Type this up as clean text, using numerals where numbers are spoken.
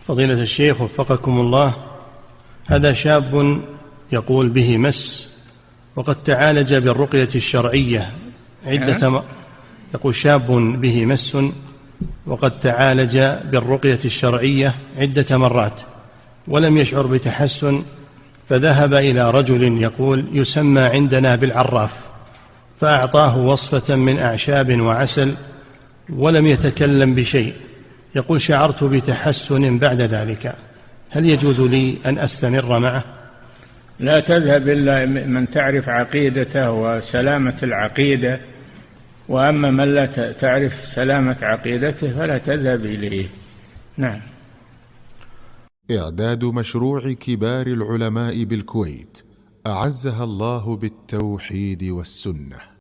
فضيلة الشيخ وفقكم الله، هذا شاب يقول به مس وقد تعالج بالرقية الشرعية يقول شاب به مس وقد تعالج بالرقية الشرعية عدة مرات ولم يشعر بتحسن، فذهب إلى رجل يقول يسمى عندنا بالعراف فأعطاه وصفة من أعشاب وعسل ولم يتكلم بشيء، يقول شعرت بتحسن بعد ذلك، هل يجوز لي أن أستمر معه؟ لا تذهب إلا من تعرف عقيدته وسلامة العقيدة، وأما من لا تعرف سلامة عقيدته فلا تذهب إليه. نعم. إعداد مشروع كبار العلماء بالكويت أعزها الله بالتوحيد والسنة.